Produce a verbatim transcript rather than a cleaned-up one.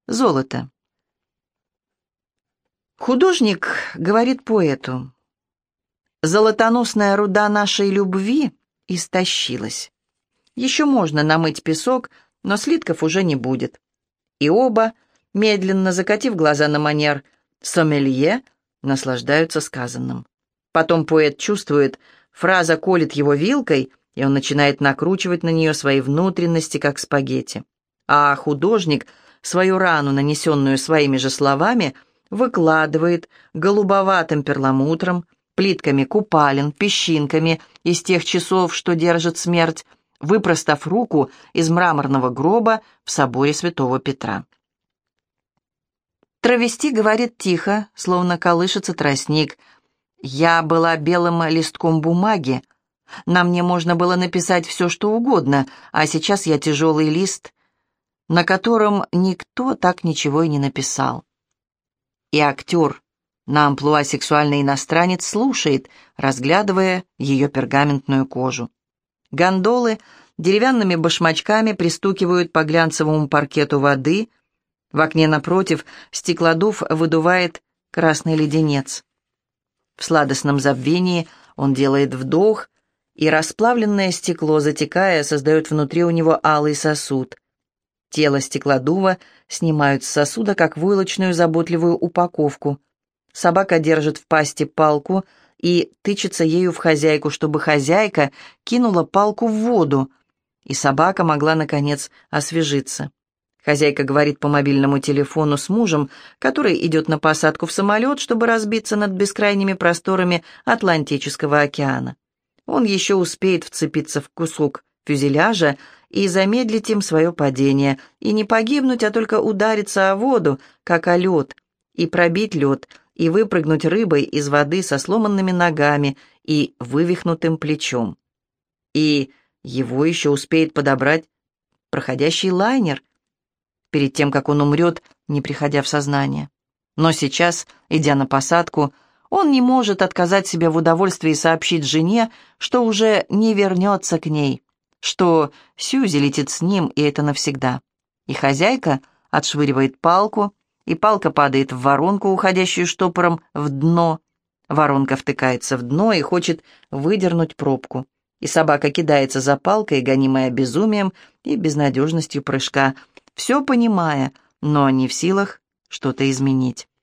Золото. Художник говорит поэту: «Золотоносная руда нашей любви истощилась. Еще можно намыть песок, но слитков уже не будет». И оба, медленно закатив глаза на манер сомелье, наслаждаются сказанным. Потом поэт чувствует, фраза колет его вилкой, и он начинает накручивать на нее свои внутренности, как спагетти. А художник свою рану, нанесенную своими же словами, выкладывает голубоватым перламутром, плитками купалин, песчинками из тех часов, что держит смерть, выпростав руку из мраморного гроба в соборе святого Петра. Травести говорит тихо, словно колышется тростник: «Я была белым листком бумаги. На мне можно было написать все, что угодно, а сейчас я тяжелый лист, на котором никто так ничего и не написал». И актер на амплуа сексуальный иностранец слушает, разглядывая ее пергаментную кожу. Гондолы деревянными башмачками пристукивают по глянцевому паркету воды. В окне напротив стеклодув выдувает красный леденец. В сладостном забвении он делает вдох, и расплавленное стекло, затекая, создает внутри у него алый сосуд. Тело стеклодува снимают с сосуда, как войлочную заботливую упаковку. Собака держит в пасти палку и тычется ею в хозяйку, чтобы хозяйка кинула палку в воду, и собака могла, наконец, освежиться. Хозяйка говорит по мобильному телефону с мужем, который идет на посадку в самолет, чтобы разбиться над бескрайними просторами Атлантического океана. Он еще успеет вцепиться в кусок фюзеляжа и замедлить им свое падение, и не погибнуть, а только удариться о воду, как о лед, и пробить лед, и выпрыгнуть рыбой из воды со сломанными ногами и вывихнутым плечом. И его еще успеет подобрать проходящий лайнер, перед тем, как он умрет, не приходя в сознание. Но сейчас, идя на посадку, он не может отказать себе в удовольствии сообщить жене, что уже не вернется к ней, что Сьюзи летит с ним, и это навсегда. И хозяйка отшвыривает палку, и палка падает в воронку, уходящую штопором в дно. Воронка втыкается в дно и хочет выдернуть пробку. И собака кидается за палкой, гонимая безумием и безнадежностью прыжка, все понимая, но не в силах что-то изменить.